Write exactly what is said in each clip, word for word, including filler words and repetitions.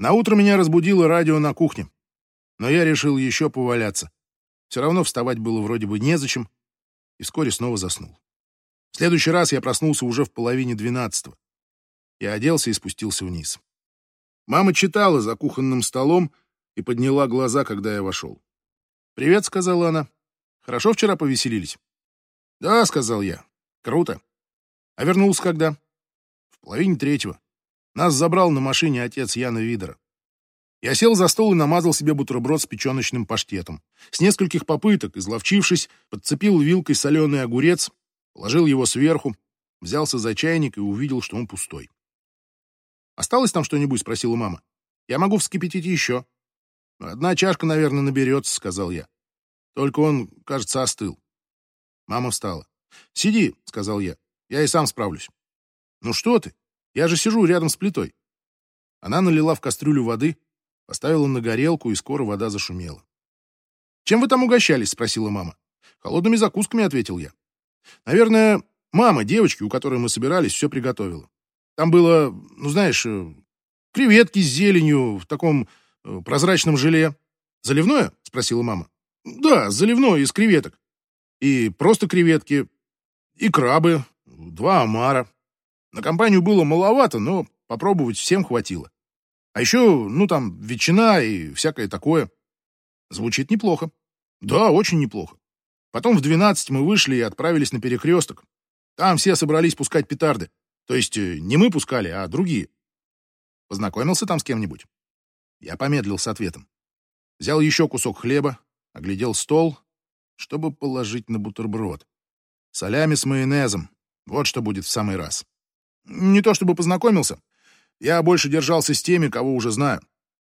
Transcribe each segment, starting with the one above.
Наутро меня разбудило радио на кухне, но я решил еще поваляться. Все равно вставать было вроде бы незачем, и вскоре снова заснул. В следующий раз я проснулся уже в половине двенадцатого. Я оделся и спустился вниз. Мама читала за кухонным столом и подняла глаза, когда я вошел. «Привет», — сказала она. «Хорошо вчера повеселились?» «Да», — сказал я. «Круто. А вернулся когда?» «В половине третьего. Нас забрал на машине отец Яна Видера. Я сел за стол и намазал себе бутерброд с печеночным паштетом. С нескольких попыток, изловчившись, подцепил вилкой соленый огурец, положил его сверху, взялся за чайник и увидел, что он пустой. «Осталось там что-нибудь?» — спросила мама. «Я могу вскипятить еще». «Одна чашка, наверное, наберется», — сказал я. «Только он, кажется, остыл». Мама встала. «Сиди», — сказал я. «Я и сам справлюсь». «Ну что ты? Я же сижу рядом с плитой». Она налила в кастрюлю воды, поставила на горелку, и скоро вода зашумела. «Чем вы там угощались?» — спросила мама. «Холодными закусками», — ответил я. «Наверное, мама девочки, у которой мы собирались, все приготовила. Там было, ну знаешь, креветки с зеленью в таком э, прозрачном желе». «Заливное?» — спросила мама. «Да, заливное из креветок. И просто креветки, и крабы, два омара. На компанию было маловато, но попробовать всем хватило. А еще, ну там, ветчина и всякое такое. Звучит неплохо». «Да, очень неплохо. Потом в двенадцать мы вышли и отправились на перекресток. Там все собрались пускать петарды. То есть не мы пускали, а другие. Познакомился там с кем-нибудь?» Я помедлил с ответом. Взял еще кусок хлеба, оглядел стол, чтобы положить на бутерброд. Салями с майонезом. Вот что будет в самый раз. Не то чтобы познакомился. Я больше держался с теми, кого уже знаю.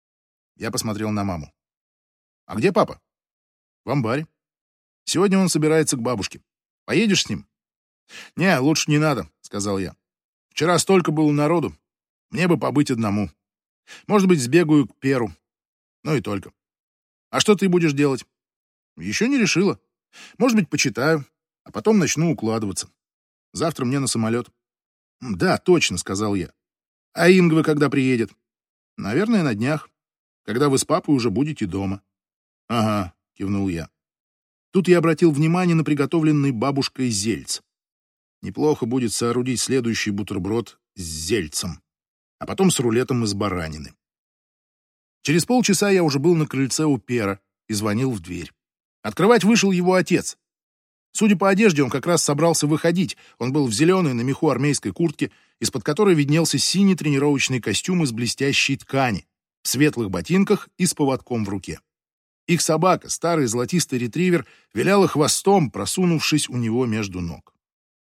Я посмотрел на маму. «А где папа?» «В амбаре. Сегодня он собирается к бабушке. Поедешь с ним?» «Не, лучше не надо», — сказал я. «Вчера столько было народу. Мне бы побыть одному. Может быть, сбегаю к Перу. Ну и только. А что ты будешь делать?» «Еще не решила. Может быть, почитаю, а потом начну укладываться. Завтра мне на самолет». «Да, точно», — сказал я. «А Ингва когда приедет?» «Наверное, на днях, когда вы с папой уже будете дома». «Ага», — кивнул я. Тут я обратил внимание на приготовленный бабушкой зельц. Неплохо будет соорудить следующий бутерброд с зельцем, а потом с рулетом из баранины. Через полчаса я уже был на крыльце у Пера и звонил в дверь. Открывать вышел его отец. Судя по одежде, он как раз собрался выходить. Он был в зеленой на меху армейской куртке, из-под которой виднелся синий тренировочный костюм из блестящей ткани, в светлых ботинках и с поводком в руке. Их собака, старый золотистый ретривер, виляла хвостом, просунувшись у него между ног.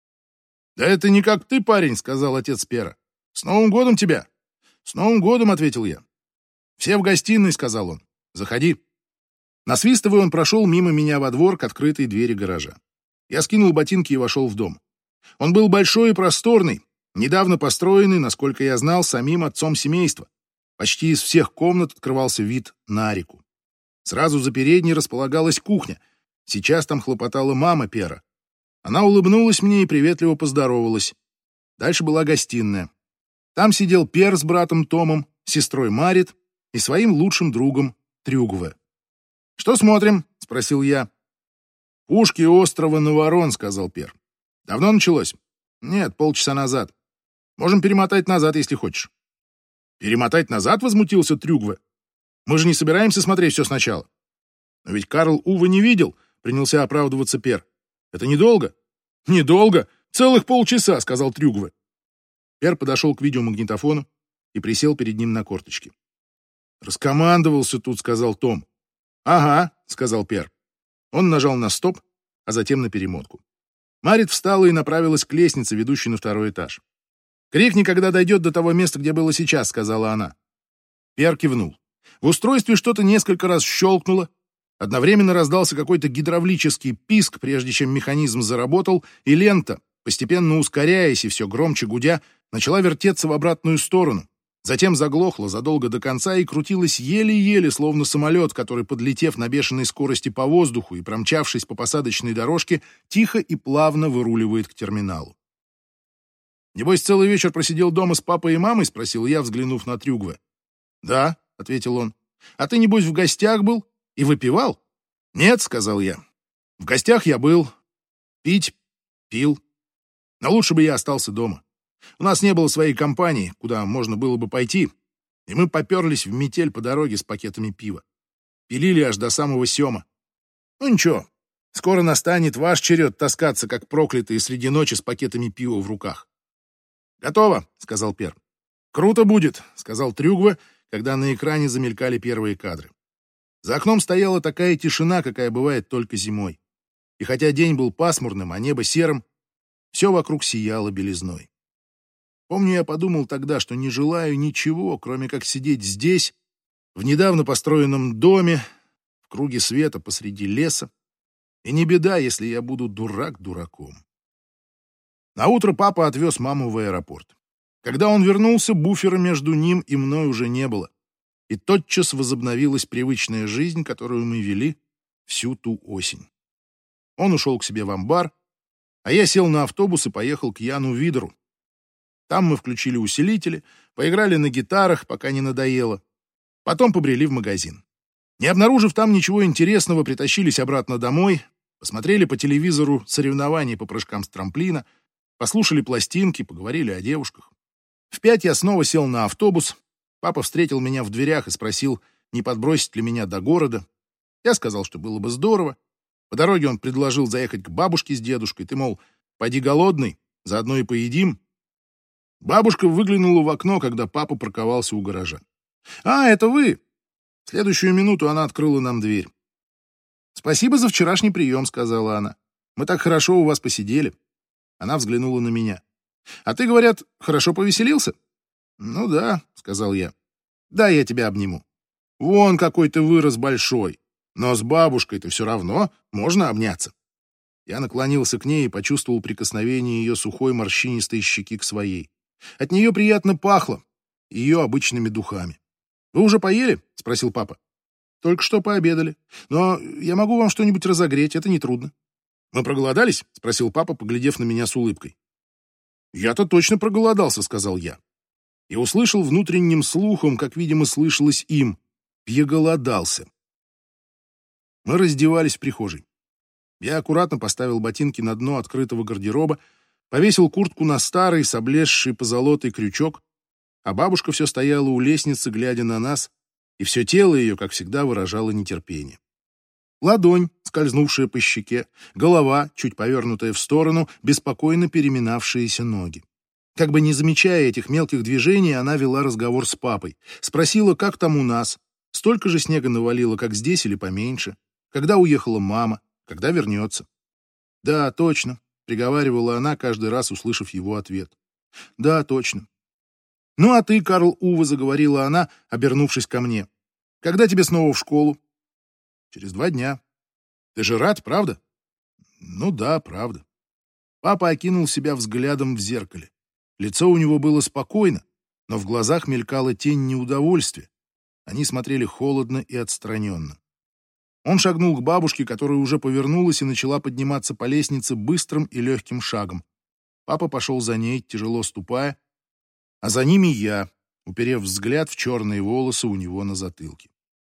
«Да это не как ты, парень», — сказал отец Пера. «С Новым годом тебя!» «С Новым годом», — ответил я. «Все в гостиной», — сказал он. «Заходи». Насвистывая, он прошел мимо меня во двор к открытой двери гаража. Я скинул ботинки и вошел в дом. Он был большой и просторный, недавно построенный, насколько я знал, самим отцом семейства. Почти из всех комнат открывался вид на реку. Сразу за передней располагалась кухня. Сейчас там хлопотала мама Пера. Она улыбнулась мне и приветливо поздоровалась. Дальше была гостиная. Там сидел Пер с братом Томом, сестрой Марит и своим лучшим другом Трюгве. «Что смотрим?» — спросил я. «Пушки острова Наварон», — сказал Пер. «Давно началось?» «Нет, полчаса назад. Можем перемотать назад, если хочешь». «Перемотать назад?» — возмутился Трюгве. «Мы же не собираемся смотреть все сначала». «Но ведь Карл Уве не видел», — принялся оправдываться Пер. «Это недолго». «Недолго? Целых полчаса», — сказал Трюгве. Пер подошел к видеомагнитофону и присел перед ним на корточки. «Раскомандовался тут», — сказал Том. «Ага», — сказал Пер. Он нажал на стоп, а затем на перемотку. Марит встала и направилась к лестнице, ведущей на второй этаж. «Крикни, когда дойдет до того места, где было сейчас», — сказала она. Пер кивнул. В устройстве что-то несколько раз щелкнуло. Одновременно раздался какой-то гидравлический писк, прежде чем механизм заработал, и лента, постепенно ускоряясь и все громче гудя, начала вертеться в обратную сторону. Затем заглохла задолго до конца и крутилась еле-еле, словно самолет, который, подлетев на бешеной скорости по воздуху и промчавшись по посадочной дорожке, тихо и плавно выруливает к терминалу. «Небось, целый вечер просидел дома с папой и мамой?» — спросил я, взглянув на Трюгве. «Да», — ответил он. «А ты, небось, в гостях был и выпивал?» «Нет», — сказал я. «В гостях я был. Пить пил. Но лучше бы я остался дома. У нас не было своей компании, куда можно было бы пойти, и мы поперлись в метель по дороге с пакетами пива. Пилили аж до самого сема. Ну ничего, скоро настанет ваш черед таскаться, как проклятые среди ночи с пакетами пива в руках». «Готово», — сказал Пер. «Круто будет», — сказал Трюгва, когда на экране замелькали первые кадры. За окном стояла такая тишина, какая бывает только зимой. И хотя день был пасмурным, а небо серым, все вокруг сияло белизной. Помню, я подумал тогда, что не желаю ничего, кроме как сидеть здесь, в недавно построенном доме, в круге света посреди леса, и не беда, если я буду дурак дураком. Наутро папа отвез маму в аэропорт. Когда он вернулся, буфера между ним и мной уже не было, и тотчас возобновилась привычная жизнь, которую мы вели всю ту осень. Он ушел к себе в амбар, а я сел на автобус и поехал к Яну Видеру. Там мы включили усилители, поиграли на гитарах, пока не надоело. Потом побрели в магазин. Не обнаружив там ничего интересного, притащились обратно домой, посмотрели по телевизору соревнования по прыжкам с трамплина, послушали пластинки, поговорили о девушках. В пять я снова сел на автобус. Папа встретил меня в дверях и спросил, не подбросить ли меня до города. Я сказал, что было бы здорово. По дороге он предложил заехать к бабушке с дедушкой. Ты, мол, поди голодный, заодно и поедим. Бабушка выглянула в окно, когда папа парковался у гаража. «А, это вы!» В следующую минуту она открыла нам дверь. «Спасибо за вчерашний прием», — сказала она. «Мы так хорошо у вас посидели». Она взглянула на меня. «А ты, говорят, хорошо повеселился?» «Ну да», — сказал я. «Да, я тебя обниму. Вон какой ты вырос большой. Но с бабушкой-то все равно можно обняться». Я наклонился к ней и почувствовал прикосновение ее сухой морщинистой щеки к своей. От нее приятно пахло, ее обычными духами. «Вы уже поели?» — спросил папа. «Только что пообедали. Но я могу вам что-нибудь разогреть, это нетрудно». «Мы проголодались?» — спросил папа, поглядев на меня с улыбкой. «Я-то точно проголодался», — сказал я. И услышал внутренним слухом, как, видимо, слышалось им, «пьеголодался». Мы раздевались в прихожей. Я аккуратно поставил ботинки на дно открытого гардероба, повесил куртку на старый, с облезший позолотой крючок, а бабушка все стояла у лестницы, глядя на нас, и все тело ее, как всегда, выражало нетерпение. Ладонь, скользнувшая по щеке, голова, чуть повернутая в сторону, беспокойно переминавшиеся ноги. Как бы не замечая этих мелких движений, она вела разговор с папой. Спросила, как там у нас, столько же снега навалило, как здесь или поменьше, когда уехала мама, когда вернется. «Да, точно», — приговаривала она, каждый раз услышав его ответ. «Да, точно». «Ну, а ты, Карл Уве», — заговорила она, обернувшись ко мне. «Когда тебе снова в школу?» «Через два дня». «Ты же рад, правда?» «Ну да, правда». Папа окинул себя взглядом в зеркале. Лицо у него было спокойно, но в глазах мелькала тень неудовольствия. Они смотрели холодно и отстраненно. Он шагнул к бабушке, которая уже повернулась и начала подниматься по лестнице быстрым и легким шагом. Папа пошел за ней, тяжело ступая, а за ними я, уперев взгляд в черные волосы у него на затылке.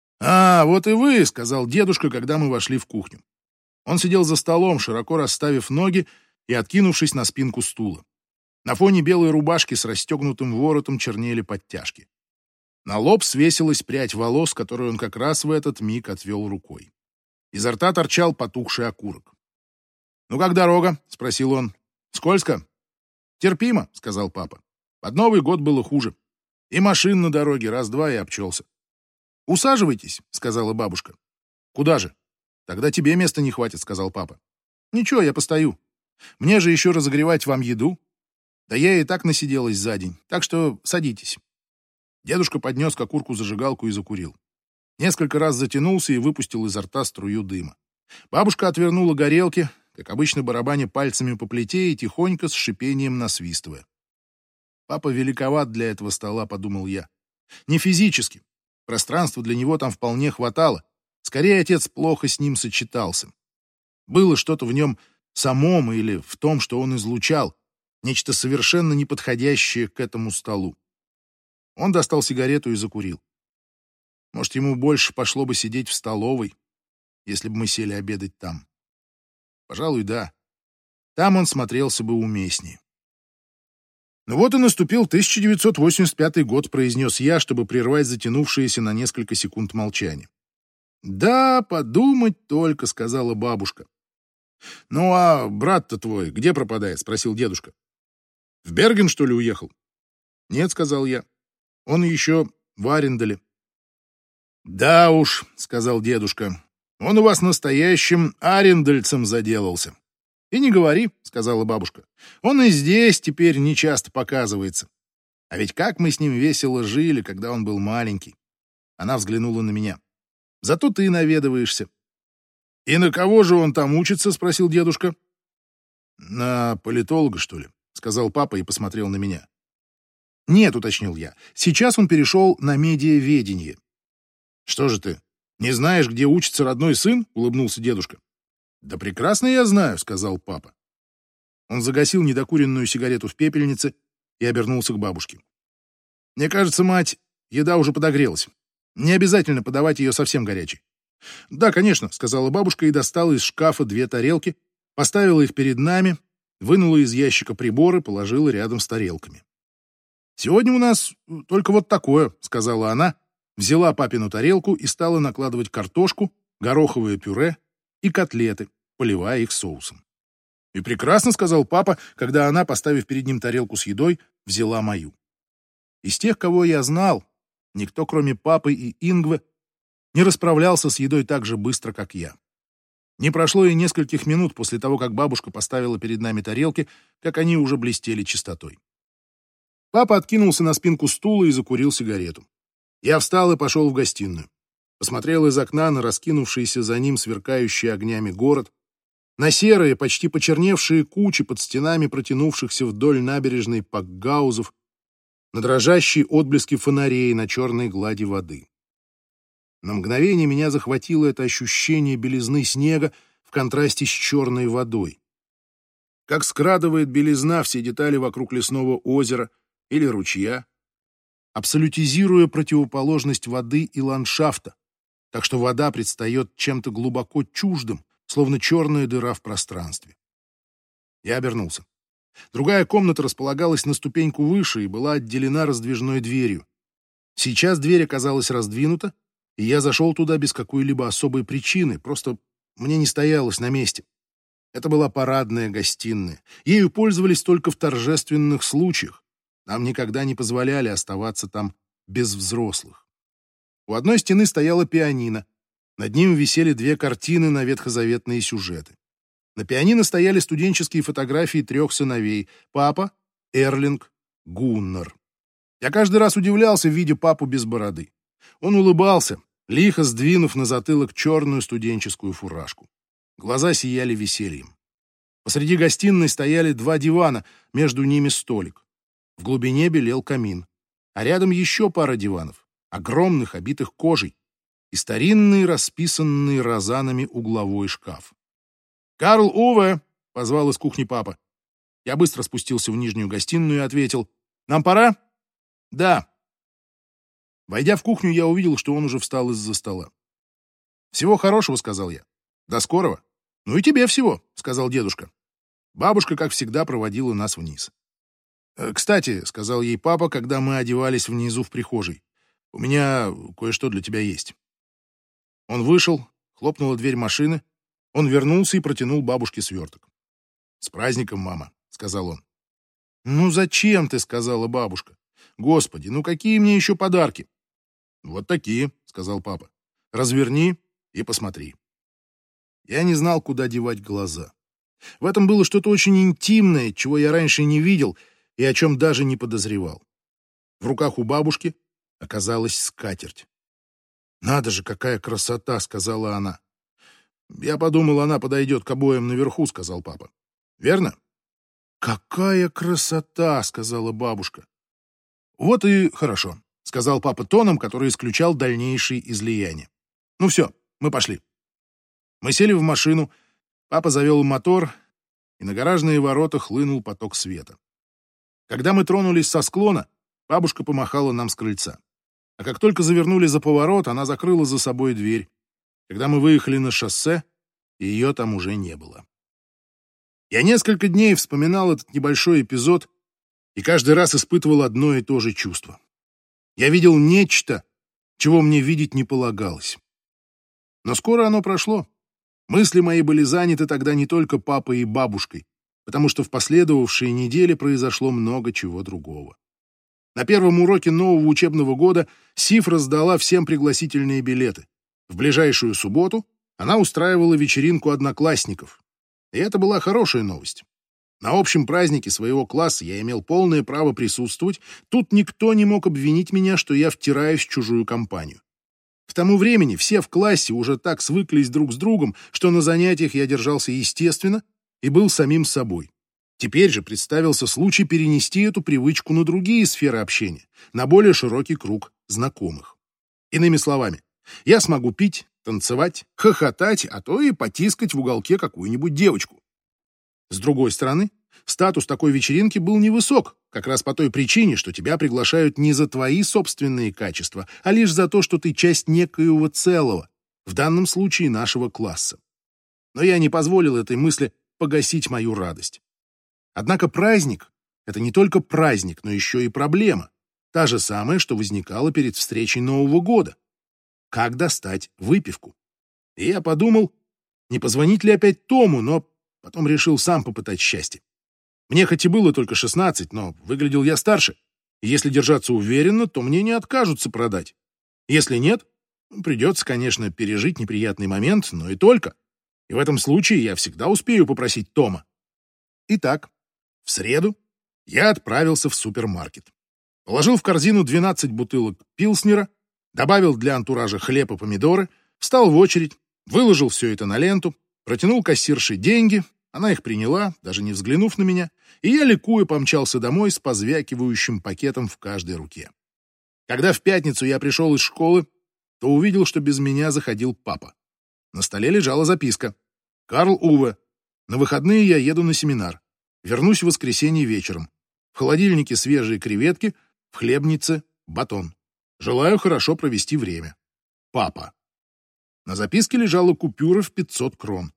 «А, вот и вы», — сказал дедушка, когда мы вошли в кухню. Он сидел за столом, широко расставив ноги и откинувшись на спинку стула. На фоне белой рубашки с расстегнутым воротом чернели подтяжки. На лоб свесилась прядь волос, которую он как раз в этот миг отвел рукой. Изо рта торчал потухший окурок. «Ну как дорога?» — спросил он. «Скользко?» «Терпимо», — сказал папа. «Под Новый год было хуже. И машин на дороге раз-два и обчелся». «Усаживайтесь», — сказала бабушка. «Куда же?» «Тогда тебе места не хватит», — сказал папа. «Ничего, я постою. Мне же еще разогревать вам еду. Да я и так насиделась за день, так что садитесь». Дедушка поднес к окурку зажигалку и закурил. Несколько раз затянулся и выпустил изо рта струю дыма. Бабушка отвернула горелки, как обычно барабаня пальцами по плите и тихонько с шипением насвистывая. «Папа великоват для этого стола», — подумал я. «Не физически. Пространства для него там вполне хватало. Скорее, отец плохо с ним сочетался. Было что-то в нем самом или в том, что он излучал, нечто совершенно неподходящее к этому столу. Он достал сигарету и закурил. Может, ему больше пошло бы сидеть в столовой, если бы мы сели обедать там. Пожалуй, да. Там он смотрелся бы уместнее. Ну вот и наступил тысяча девятьсот восемьдесят пятый год, произнес я, чтобы прервать затянувшееся на несколько секунд молчание. Да, подумать только, сказала бабушка. Ну а брат-то твой где пропадает? Спросил дедушка. В Берген, что ли, уехал? Нет, сказал я. Он еще в Аренделе. Да уж, сказал дедушка. Он у вас настоящим арендельцем заделался. И не говори, сказала бабушка. Он и здесь теперь нечасто показывается. А ведь как мы с ним весело жили, когда он был маленький. Она взглянула на меня. Зато ты наведываешься. И на кого же он там учится? Спросил дедушка. На политолога, что ли? Сказал папа и посмотрел на меня. Нет, уточнил я. Сейчас он перешел на медиаведение. Что же ты, не знаешь, где учится родной сын? Улыбнулся дедушка. Да прекрасно я знаю, сказал папа. Он загасил недокуренную сигарету в пепельнице и обернулся к бабушке. Мне кажется, мать, еда уже подогрелась. Не обязательно подавать ее совсем горячей. Да, конечно, сказала бабушка и достала из шкафа две тарелки, поставила их перед нами, вынула из ящика приборы, положила рядом с тарелками. Сегодня у нас только вот такое, сказала она, взяла папину тарелку и стала накладывать картошку, гороховое пюре и котлеты, поливая их соусом. И прекрасно, сказал папа, когда она, поставив перед ним тарелку с едой, взяла мою. Из тех, кого я знал, никто, кроме папы и Ингвы, не расправлялся с едой так же быстро, как я. Не прошло и нескольких минут после того, как бабушка поставила перед нами тарелки, как они уже блестели чистотой. Папа откинулся на спинку стула и закурил сигарету. Я встал и пошел в гостиную. Посмотрел из окна на раскинувшийся за ним сверкающий огнями город, на серые, почти почерневшие кучи под стенами протянувшихся вдоль набережной пакгаузов, на дрожащие отблески фонарей на черной глади воды. На мгновение меня захватило это ощущение белизны снега в контрасте с черной водой. Как скрадывает белизна все детали вокруг лесного озера или ручья, абсолютизируя противоположность воды и ландшафта, так что вода предстает чем-то глубоко чуждым, словно черная дыра в пространстве. Я обернулся. Другая комната располагалась на ступеньку выше и была отделена раздвижной дверью. Сейчас дверь оказалась раздвинута, и я зашел туда без какой-либо особой причины, просто мне не стоялось на месте. Это была парадная гостиная. Ею пользовались только в торжественных случаях. Нам никогда не позволяли оставаться там без взрослых. У одной стены стояла пианино. Над ним висели две картины на ветхозаветные сюжеты. На пианино стояли студенческие фотографии трех сыновей. Папа, Эрлинг, Гуннар. Я каждый раз удивлялся, видя папу без бороды. Он улыбался, лихо сдвинув на затылок черную студенческую фуражку. Глаза сияли весельем. Посреди гостиной стояли два дивана, между ними столик. В глубине белел камин, а рядом еще пара диванов, огромных, обитых кожей, и старинный, расписанный розанами угловой шкаф. «Карл Уве!» — позвал из кухни папа. Я быстро спустился в нижнюю гостиную и ответил: «Нам пора?» «Да». Войдя в кухню, я увидел, что он уже встал из-за стола. «Всего хорошего», — сказал я. «До скорого». «Ну и тебе всего», — сказал дедушка. Бабушка, как всегда, проводила нас вниз. «Кстати», — сказал ей папа, когда мы одевались внизу в прихожей, «у меня кое-что для тебя есть». Он вышел, хлопнула дверь машины, он вернулся и протянул бабушке сверток. «С праздником, мама», — сказал он. «Ну зачем ты?» — сказала бабушка. «Господи, ну какие мне еще подарки?» «Вот такие», — сказал папа. «Разверни и посмотри». Я не знал, куда девать глаза. В этом было что-то очень интимное, чего я раньше не видел и о чем даже не подозревал. В руках у бабушки оказалась скатерть. «Надо же, какая красота!» — сказала она. «Я подумал, она подойдет к обоям наверху», — сказал папа. «Верно?» «Какая красота!» — сказала бабушка. «Вот и хорошо», — сказал папа тоном, который исключал дальнейшие излияния. «Ну все, мы пошли». Мы сели в машину, папа завел мотор, и на гаражные ворота хлынул поток света. Когда мы тронулись со склона, бабушка помахала нам с крыльца. А как только завернули за поворот, она закрыла за собой дверь. Когда мы выехали на шоссе, ее там уже не было. Я несколько дней вспоминал этот небольшой эпизод и каждый раз испытывал одно и то же чувство. Я видел нечто, чего мне видеть не полагалось. Но скоро оно прошло. Мысли мои были заняты тогда не только папой и бабушкой, потому что в последовавшие недели произошло много чего другого. На первом уроке нового учебного года Сив раздала всем пригласительные билеты. В ближайшую субботу она устраивала вечеринку одноклассников. И это была хорошая новость. На общем празднике своего класса я имел полное право присутствовать. Тут никто не мог обвинить меня, что я втираюсь в чужую компанию. К тому времени все в классе уже так свыклись друг с другом, что на занятиях я держался естественно и был самим собой. Теперь же представился случай перенести эту привычку на другие сферы общения, на более широкий круг знакомых. Иными словами, я смогу пить, танцевать, хохотать, а то и потискать в уголке какую-нибудь девочку. С другой стороны, статус такой вечеринки был невысок, как раз по той причине, что тебя приглашают не за твои собственные качества, а лишь за то, что ты часть некоего целого, в данном случае нашего класса. Но я не позволил этой мысли погасить мою радость. Однако праздник — это не только праздник, но еще и проблема. Та же самая, что возникала перед встречей Нового года. Как достать выпивку? И я подумал, не позвонить ли опять Тому, но потом решил сам попытать счастье. Мне хоть и было только шестнадцать, но выглядел я старше. И если держаться уверенно, то мне не откажутся продать. Если нет, придется, конечно, пережить неприятный момент, но и только. И в этом случае я всегда успею попросить Тома. Итак, в среду я отправился в супермаркет. Положил в корзину двенадцать бутылок пилснера, добавил для антуража хлеб и помидоры, встал в очередь, выложил все это на ленту, протянул кассирше деньги, она их приняла, даже не взглянув на меня, и я, ликуя, помчался домой с позвякивающим пакетом в каждой руке. Когда в пятницу я пришел из школы, то увидел, что без меня заходил папа. На столе лежала записка. «Карл Уве, на выходные я еду на семинар. Вернусь в воскресенье вечером. В холодильнике свежие креветки, в хлебнице батон. Желаю хорошо провести время. Папа». На записке лежала купюра в пятьсот крон.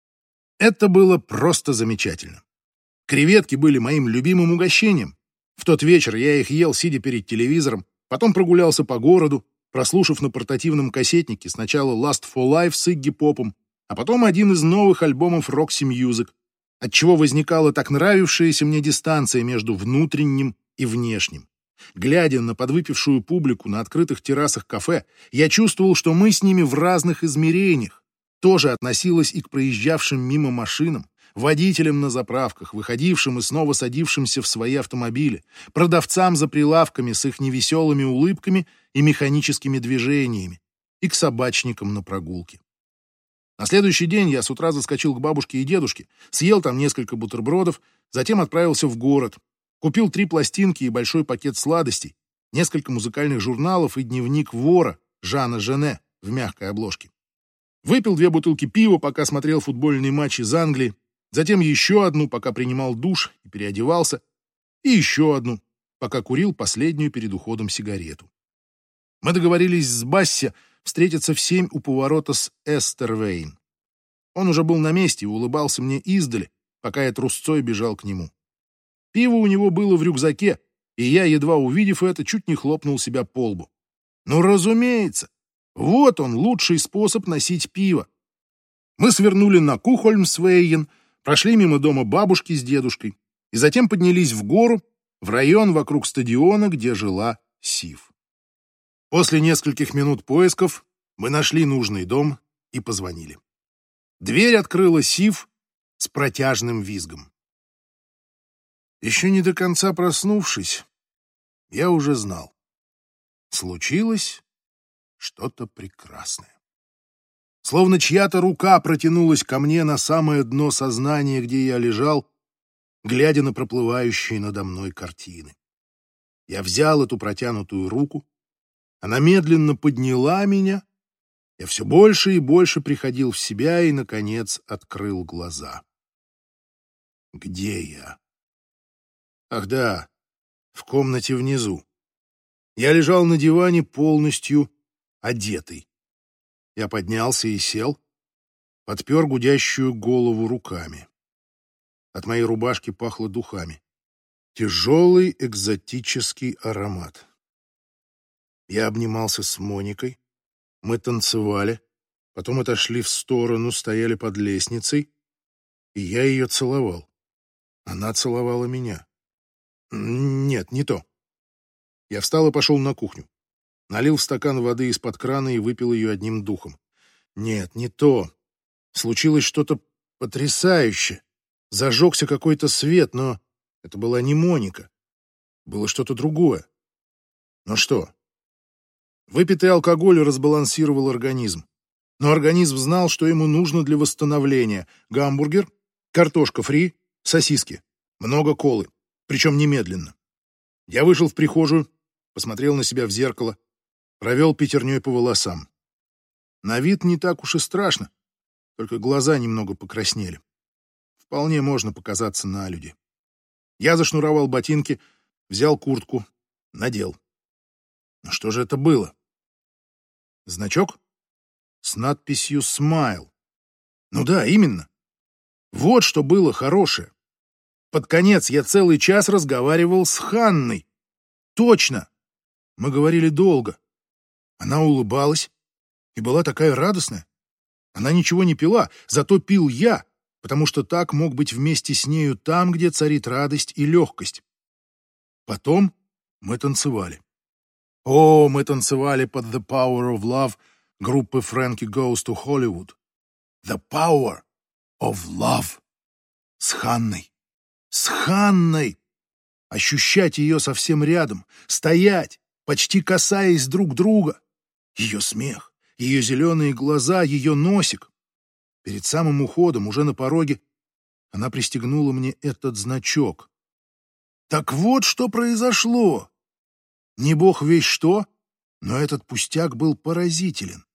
Это было просто замечательно. Креветки были моим любимым угощением. В тот вечер я их ел, сидя перед телевизором, потом прогулялся по городу, прослушав на портативном кассетнике сначала Last for Life с Игги Попом, а потом один из новых альбомов Roxy Music, отчего возникала так нравившаяся мне дистанция между внутренним и внешним. Глядя на подвыпившую публику на открытых террасах кафе, я чувствовал, что мы с ними в разных измерениях. Тоже относилось и к проезжавшим мимо машинам, водителям на заправках, выходившим и снова садившимся в свои автомобили, продавцам за прилавками с их невеселыми улыбками и механическими движениями, и к собачникам на прогулке. На следующий день я с утра заскочил к бабушке и дедушке, съел там несколько бутербродов, затем отправился в город, купил три пластинки и большой пакет сладостей, несколько музыкальных журналов и дневник вора Жана Жене в мягкой обложке. Выпил две бутылки пива, пока смотрел футбольный матч из Англии, затем еще одну, пока принимал душ и переодевался, и еще одну, пока курил последнюю перед уходом сигарету. Мы договорились с Басси встретиться в семь у поворота с Эстервейн. Он уже был на месте и улыбался мне издали, пока я трусцой бежал к нему. Пиво у него было в рюкзаке, и я, едва увидев это, чуть не хлопнул себя по лбу. Ну, разумеется, вот он, лучший способ носить пиво. Мы свернули на Кухольмсвейен, прошли мимо дома бабушки с дедушкой и затем поднялись в гору, в район вокруг стадиона, где жила Сив. После нескольких минут поисков мы нашли нужный дом и позвонили. Дверь открыла Сив с протяжным визгом. Еще не до конца проснувшись, я уже знал. Случилось что-то прекрасное. Словно чья-то рука протянулась ко мне на самое дно сознания, где я лежал, глядя на проплывающие надо мной картины. Я взял эту протянутую руку, она медленно подняла меня, я все больше и больше приходил в себя и, наконец, открыл глаза. Где я? Ах да, в комнате внизу. Я лежал на диване полностью одетый. Я поднялся и сел, подпер гудящую голову руками. От моей рубашки пахло духами. Тяжелый экзотический аромат. Я обнимался с Моникой. Мы танцевали. Потом отошли в сторону, стояли под лестницей. И я ее целовал. Она целовала меня. Нет, не то. Я встал и пошел на кухню. Налил в стакан воды из-под крана и выпил ее одним духом. Нет, не то. Случилось что-то потрясающее. Зажегся какой-то свет, но это была не Моника. Было что-то другое. Но что? Выпитый алкоголь разбалансировал организм. Но организм знал, что ему нужно для восстановления. Гамбургер, картошка фри, сосиски, много колы. Причем немедленно. Я вышел в прихожую, посмотрел на себя в зеркало, провел пятерней по волосам. На вид не так уж и страшно, только глаза немного покраснели. Вполне можно показаться налюди. Я зашнуровал ботинки, взял куртку, надел. Но что же это было? Значок? С надписью «Смайл». Ну да, именно. Вот что было хорошее. Под конец я целый час разговаривал с Ханной. Точно. Мы говорили долго. Она улыбалась и была такая радостная. Она ничего не пила, зато пил я, потому что так мог быть вместе с нею там, где царит радость и легкость. Потом мы танцевали. О, мы танцевали под «The Power of Love» группы Frankie Goes to Hollywood. «The Power of Love» с Ханной. С Ханной! Ощущать ее совсем рядом, стоять, почти касаясь друг друга. Ее смех, ее зеленые глаза, ее носик. Перед самым уходом, уже на пороге, она пристегнула мне этот значок. Так вот, что произошло. Не бог весть что, но этот пустяк был поразителен.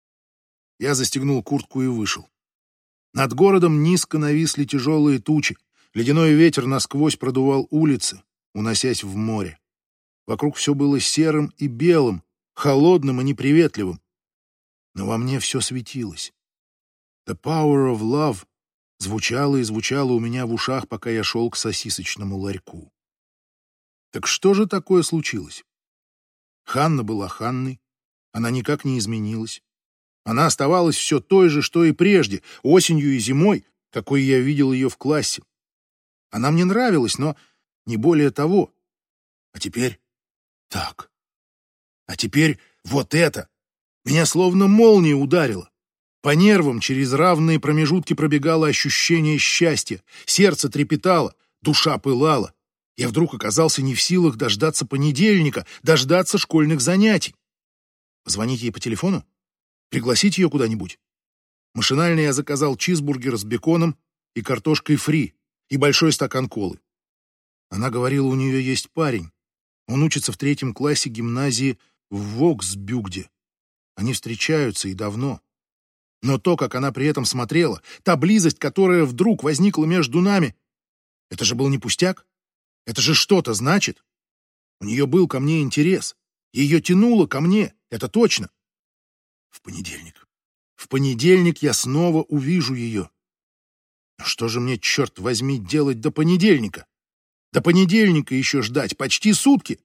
Я застегнул куртку и вышел. Над городом низко нависли тяжелые тучи. Ледяной ветер насквозь продувал улицы, уносясь в море. Вокруг все было серым и белым, холодным и неприветливым. Но во мне все светилось. «The power of love» звучало и звучало у меня в ушах, пока я шел к сосисочному ларьку. Так что же такое случилось? Ханна была Ханной, она никак не изменилась. Она оставалась все той же, что и прежде, осенью и зимой, какой я видел ее в классе. Она мне нравилась, но не более того. А теперь так. А теперь вот это. Меня словно молния ударила. По нервам через равные промежутки пробегало ощущение счастья. Сердце трепетало, душа пылала. Я вдруг оказался не в силах дождаться понедельника, дождаться школьных занятий. Позвонить ей по телефону? Пригласить ее куда-нибудь? Машинально я заказал чизбургер с беконом и картошкой фри и большой стакан колы. Она говорила, у нее есть парень. Он учится в третьем классе гимназии в Воксбюгде. Они встречаются и давно. Но то, как она при этом смотрела, та близость, которая вдруг возникла между нами, это же был не пустяк. Это же что-то значит. У нее был ко мне интерес. Ее тянуло ко мне, это точно. В понедельник. В понедельник я снова увижу ее. Но что же мне, черт возьми, делать до понедельника? До понедельника еще ждать почти сутки.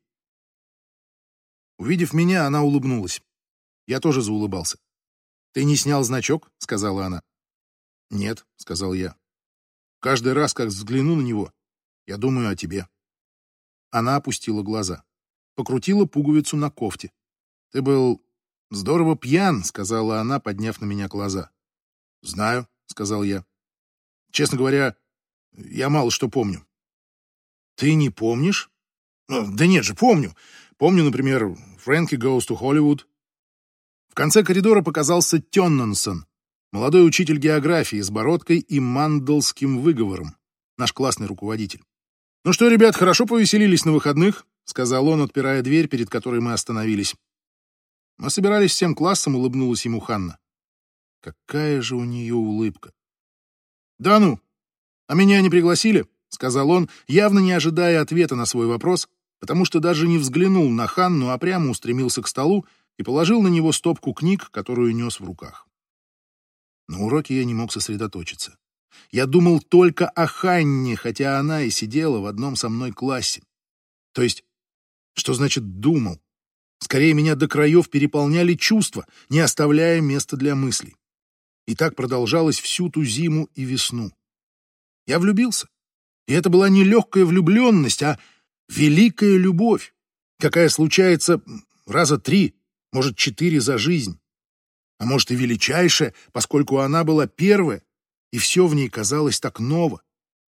Увидев меня, она улыбнулась. Я тоже заулыбался. «Ты не снял значок?» — сказала она. «Нет», — сказал я. «Каждый раз, как взгляну на него, я думаю о тебе». Она опустила глаза. Покрутила пуговицу на кофте. «Ты был здорово пьян», — сказала она, подняв на меня глаза. «Знаю», — сказал я. «Честно говоря, я мало что помню». «Ты не помнишь?» «Ну, да нет же, помню. Помню, например, «Frankie Goes to Hollywood». В конце коридора показался Тённенсон, молодой учитель географии с бородкой и мандельским выговором, наш классный руководитель. «Ну что, ребят, хорошо повеселились на выходных?» — сказал он, отпирая дверь, перед которой мы остановились. Мы собирались всем классом, улыбнулась ему Ханна. Какая же у нее улыбка! «Да ну! А меня не пригласили?» — сказал он, явно не ожидая ответа на свой вопрос, потому что даже не взглянул на Ханну, а прямо устремился к столу и положил на него стопку книг, которую нес в руках. На уроке я не мог сосредоточиться. Я думал только о Ханне, хотя она и сидела в одном со мной классе. То есть, что значит «думал»? Скорее, меня до краев переполняли чувства, не оставляя места для мыслей. И так продолжалось всю ту зиму и весну. Я влюбился. И это была не легкая влюбленность, а великая любовь, какая случается раза три, может, четыре за жизнь. А может, и величайшая, поскольку она была первая, и все в ней казалось так ново.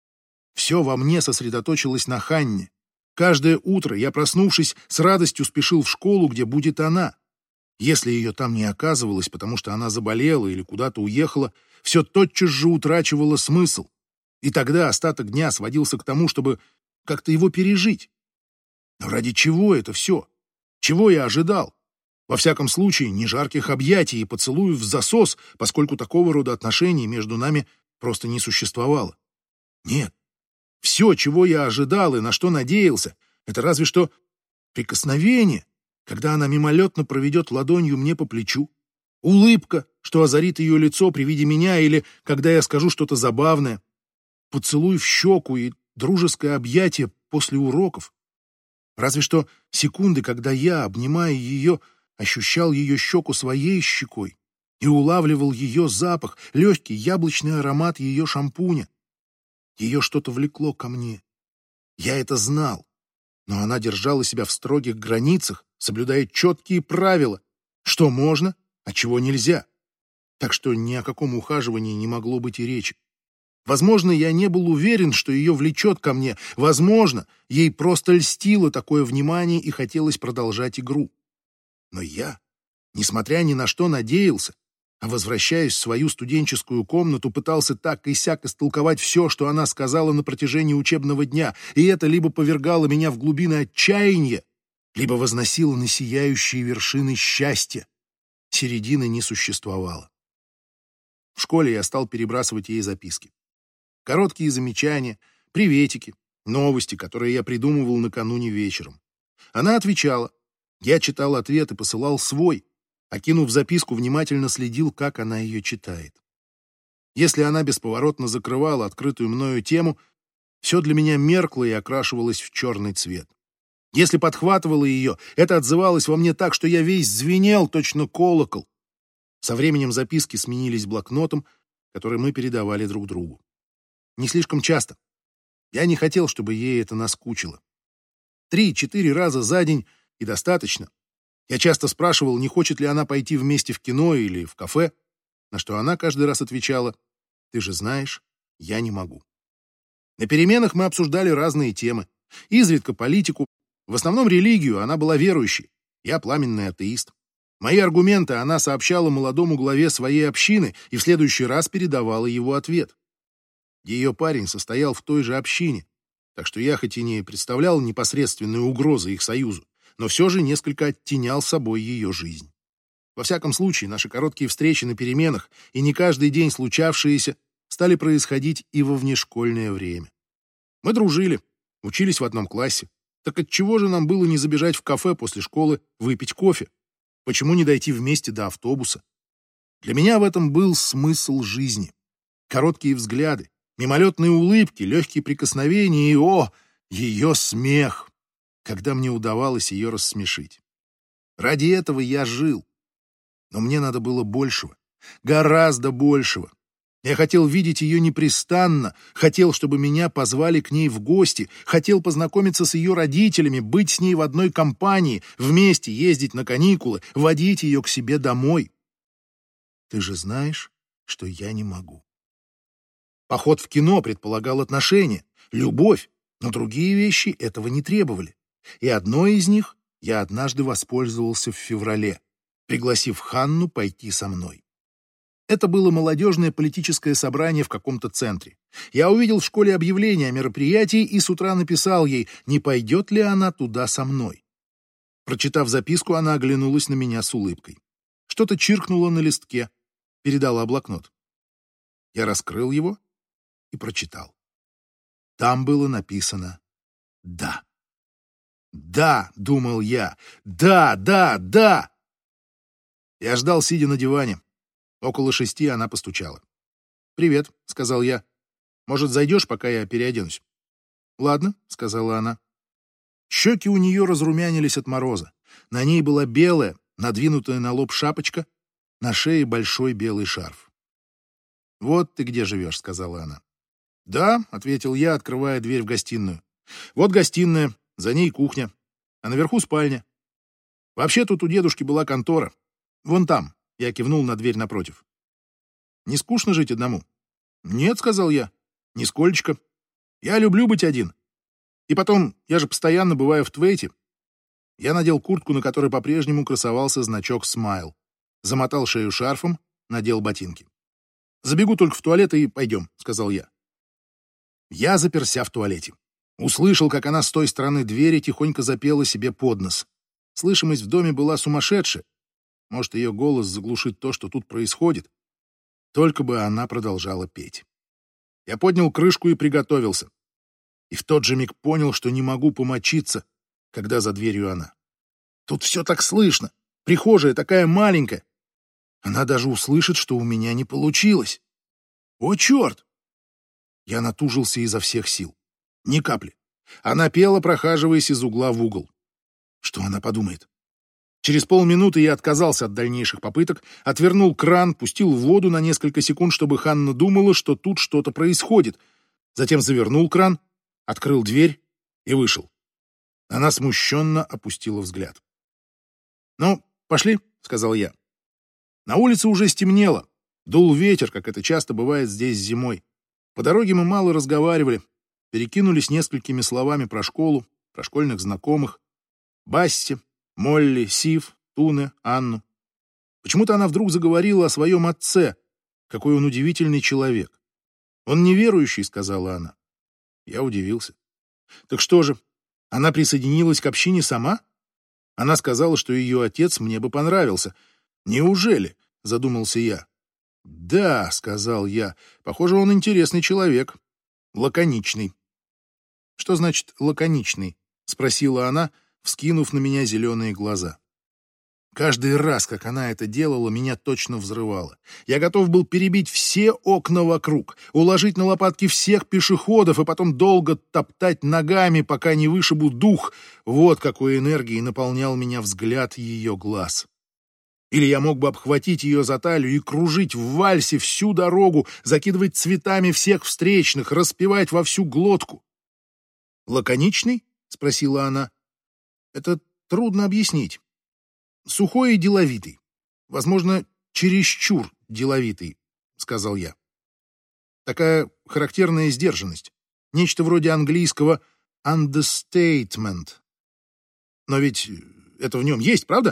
Все во мне сосредоточилось на Ханне. Каждое утро я, проснувшись, с радостью спешил в школу, где будет она. Если ее там не оказывалось, потому что она заболела или куда-то уехала, все тотчас же утрачивало смысл. И тогда остаток дня сводился к тому, чтобы как-то его пережить. Но ради чего это все? Чего я ожидал? Во всяком случае, не жарких объятий и поцелуев в засос, поскольку такого рода отношений между нами просто не существовало. Нет. Все, чего я ожидал и на что надеялся, это разве что прикосновение, когда она мимолетно проведет ладонью мне по плечу, улыбка, что озарит ее лицо при виде меня, или когда я скажу что-то забавное, поцелуй в щеку и дружеское объятие после уроков. Разве что секунды, когда я, обнимая ее, ощущал ее щеку своей щекой и улавливал ее запах, легкий яблочный аромат ее шампуня. Ее что-то влекло ко мне. Я это знал, но она держала себя в строгих границах, соблюдая четкие правила, что можно, а чего нельзя. Так что ни о каком ухаживании не могло быть и речи. Возможно, я не был уверен, что ее влечет ко мне. Возможно, ей просто льстило такое внимание и хотелось продолжать игру. Но я, несмотря ни на что, надеялся, а, возвращаясь в свою студенческую комнату, пытался так и сяк истолковать все, что она сказала на протяжении учебного дня, и это либо повергало меня в глубины отчаяния, либо возносило на сияющие вершины счастья. Середины не существовало. В школе я стал перебрасывать ей записки. Короткие замечания, приветики, новости, которые я придумывал накануне вечером. Она отвечала. Я читал ответ и посылал свой. Окинув записку, внимательно следил, как она ее читает. Если она бесповоротно закрывала открытую мною тему, все для меня меркло и окрашивалось в черный цвет. Если подхватывала ее, это отзывалось во мне так, что я весь звенел, точно колокол. Со временем записки сменились блокнотом, который мы передавали друг другу. Не слишком часто. Я не хотел, чтобы ей это наскучило. Три-четыре раза за день и достаточно. Я часто спрашивал, не хочет ли она пойти вместе в кино или в кафе, на что она каждый раз отвечала: «Ты же знаешь, я не могу». На переменах мы обсуждали разные темы. Изредка политику, в основном религию, она была верующей. Я пламенный атеист. Мои аргументы она сообщала молодому главе своей общины и в следующий раз передавала его ответ. Ее парень состоял в той же общине, так что я хоть и не представлял непосредственной угрозы их союзу, но все же несколько оттенял собой ее жизнь. Во всяком случае, наши короткие встречи на переменах и не каждый день случавшиеся стали происходить и во внешкольное время. Мы дружили, учились в одном классе. Так отчего же нам было не забежать в кафе после школы выпить кофе? Почему не дойти вместе до автобуса? Для меня в этом был смысл жизни. Короткие взгляды, мимолетные улыбки, легкие прикосновения и, о, ее смех, когда мне удавалось ее рассмешить. Ради этого я жил. Но мне надо было большего, гораздо большего. Я хотел видеть ее непрестанно, хотел, чтобы меня позвали к ней в гости, хотел познакомиться с ее родителями, быть с ней в одной компании, вместе ездить на каникулы, водить ее к себе домой. Ты же знаешь, что я не могу. Поход в кино предполагал отношения, любовь, но другие вещи этого не требовали. И одной из них я однажды воспользовался в феврале, пригласив Ханну пойти со мной. Это было молодежное политическое собрание в каком-то центре. Я увидел в школе объявление о мероприятии и с утра написал ей, не пойдет ли она туда со мной. Прочитав записку, она оглянулась на меня с улыбкой. Что-то чиркнуло на листке, передала блокнот. Я раскрыл его и прочитал. Там было написано «Да». Да, думал я, да, да, да. Я ждал, сидя на диване. Около шести она постучала. «Привет», — сказал я. «Может, зайдешь, пока я переоденусь?» «Ладно», — сказала она. Щеки у нее разрумянились от мороза. На ней была белая, надвинутая на лоб шапочка, на шее большой белый шарф. «Вот ты где живешь», — сказала она. «Да», — ответил я, открывая дверь в гостиную. «Вот гостиная, за ней кухня, а наверху спальня. Вообще тут у дедушки была контора. Вон там», — я кивнул на дверь напротив. «Не скучно жить одному?» «Нет», — сказал я, — «нисколько. Я люблю быть один. И потом, я же постоянно бываю в Твейте». Я надел куртку, на которой по-прежнему красовался значок «Смайл». Замотал шею шарфом, надел ботинки. «Забегу только в туалет и пойдем», — сказал я. Я заперся в туалете. Услышал, как она с той стороны двери тихонько запела себе под нос. Слышимость в доме была сумасшедшая. Может, ее голос заглушит то, что тут происходит. Только бы она продолжала петь. Я поднял крышку и приготовился. И в тот же миг понял, что не могу помочиться, когда за дверью она. Тут все так слышно. Прихожая такая маленькая. Она даже услышит, что у меня не получилось. О, черт! Я натужился изо всех сил. Ни капли. Она пела, прохаживаясь из угла в угол. Что она подумает? Через полминуты я отказался от дальнейших попыток, отвернул кран, пустил воду на несколько секунд, чтобы Ханна думала, что тут что-то происходит. Затем завернул кран, открыл дверь и вышел. Она смущенно опустила взгляд. «Ну, пошли», — сказал я. На улице уже стемнело. Дул ветер, как это часто бывает здесь зимой. По дороге мы мало разговаривали, перекинулись несколькими словами про школу, про школьных знакомых. Басси, Молли, Сив, Туне, Анну. Почему-то она вдруг заговорила о своем отце. Какой он удивительный человек. «Он неверующий», — сказала она. Я удивился. «Так что же, она присоединилась к общине сама?» Она сказала, что ее отец мне бы понравился. «Неужели?» — задумался я. «Да», — сказал я, — «похоже, он интересный человек. Лаконичный». «Что значит «лаконичный»?» — спросила она, вскинув на меня зеленые глаза. Каждый раз, как она это делала, меня точно взрывало. Я готов был перебить все окна вокруг, уложить на лопатки всех пешеходов и потом долго топтать ногами, пока не вышибу дух. Вот какой энергией наполнял меня взгляд ее глаз. Или я мог бы обхватить ее за талию и кружить в вальсе всю дорогу, закидывать цветами всех встречных, распевать во всю глотку. «Лаконичный?» — спросила она. «Это трудно объяснить. Сухой и деловитый. Возможно, чересчур деловитый», — сказал я. Такая характерная сдержанность. Нечто вроде английского understatement. Но ведь это в нем есть, правда?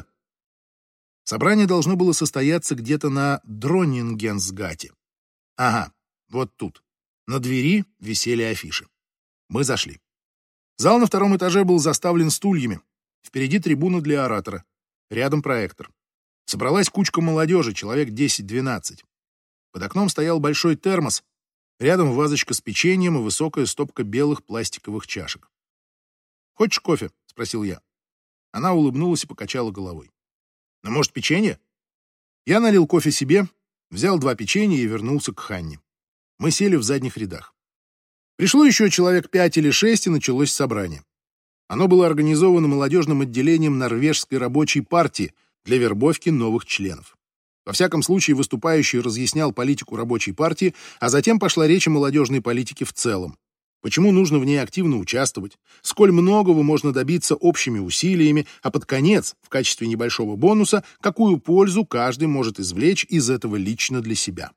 Собрание должно было состояться где-то на Дроннингенсгате. Ага, вот тут. На двери висели афиши. Мы зашли. Зал на втором этаже был заставлен стульями. Впереди трибуна для оратора. Рядом проектор. Собралась кучка молодежи, человек десять-двенадцать. Под окном стоял большой термос. Рядом вазочка с печеньем и высокая стопка белых пластиковых чашек. «Хочешь кофе?» — спросил я. Она улыбнулась и покачала головой. «Ну, может, печенье?» Я налил кофе себе, взял два печенья и вернулся к Ханне. Мы сели в задних рядах. Пришло еще человек пять или шесть, и началось собрание. Оно было организовано молодежным отделением Норвежской рабочей партии для вербовки новых членов. Во всяком случае, выступающий разъяснял политику рабочей партии, а затем пошла речь о молодежной политике в целом. Почему нужно в ней активно участвовать, сколь многого можно добиться общими усилиями, а под конец, в качестве небольшого бонуса, какую пользу каждый может извлечь из этого лично для себя.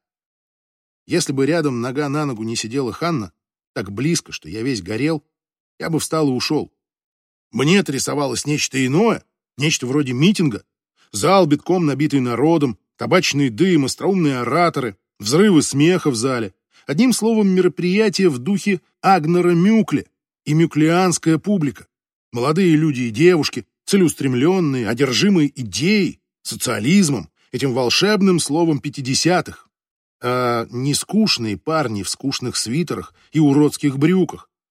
Если бы рядом нога на ногу не сидела Ханна, так близко, что я весь горел, я бы встал и ушел. Мне-то рисовалось нечто иное, нечто вроде митинга. Зал битком набитый народом, табачный дым, остроумные ораторы, взрывы смеха в зале. Одним словом, мероприятие в духе Агнера Мюкле и мюклианская публика. Молодые люди и девушки, целеустремленные, одержимые идеей, социализмом, этим волшебным словом пятидесятых. А не скучные парни в скучных свитерах и уродских брюках,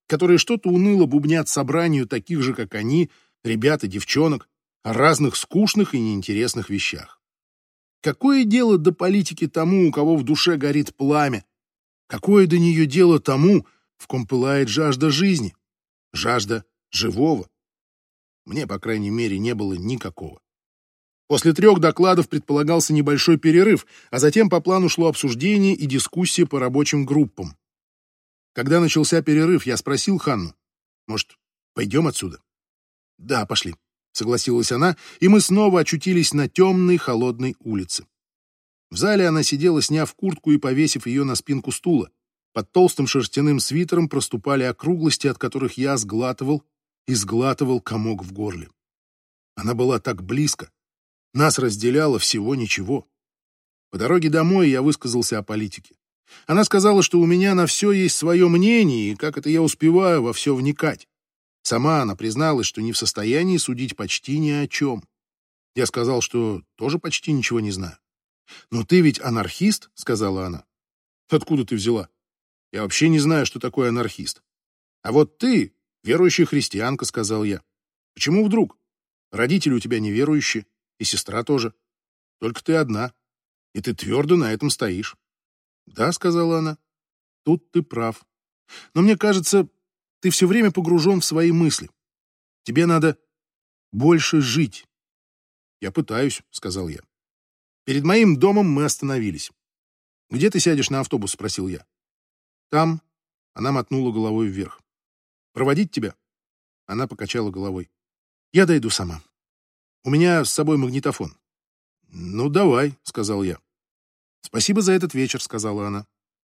которые что-то уныло бубнят собранию таких же, как они, ребят и девчонок, о разных скучных и неинтересных вещах. Какое дело до политики тому, у кого в душе горит пламя? Какое до нее дело тому, в ком пылает жажда жизни, жажда живого? Мне, по крайней мере, не было никакого. После трех докладов предполагался небольшой перерыв, а затем по плану шло обсуждение и дискуссия по рабочим группам. Когда начался перерыв, я спросил Ханну: «Может, пойдем отсюда?» «Да, пошли», — согласилась она, и мы снова очутились на темной холодной улице. В зале она сидела, сняв куртку и повесив ее на спинку стула. Под толстым шерстяным свитером проступали округлости, от которых я сглатывал и сглатывал комок в горле. Она была так близко. Нас разделяло всего ничего. По дороге домой я высказался о политике. Она сказала, что у меня на все есть свое мнение, и как это я успеваю во все вникать. Сама она призналась, что не в состоянии судить почти ни о чем. Я сказал, что тоже почти ничего не знаю. «Но ты ведь анархист?» — сказала она. «Откуда ты взяла? Я вообще не знаю, что такое анархист. А вот ты верующая христианка», — сказал я. «Почему вдруг? Родители у тебя неверующие, и сестра тоже. Только ты одна, и ты твердо на этом стоишь». «Да», — сказала она, — «тут ты прав. Но мне кажется, ты все время погружен в свои мысли. Тебе надо больше жить». «Я пытаюсь», — сказал я. Перед моим домом мы остановились. «Где ты сядешь на автобус?» — спросил я. «Там». Она мотнула головой вверх. «Проводить тебя?» Она покачала головой. «Я дойду сама. У меня с собой магнитофон». «Ну, давай», — сказал я. «Спасибо за этот вечер», — сказала она.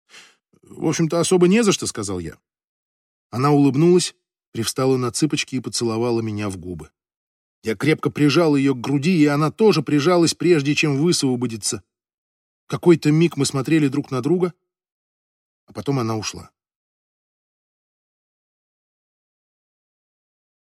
«В общем-то, особо не за что», — сказал я. Она улыбнулась, привстала на цыпочки и поцеловала меня в губы. Я крепко прижал ее к груди, и она тоже прижалась, прежде чем высвободиться. Какой-то миг мы смотрели друг на друга, а потом она ушла.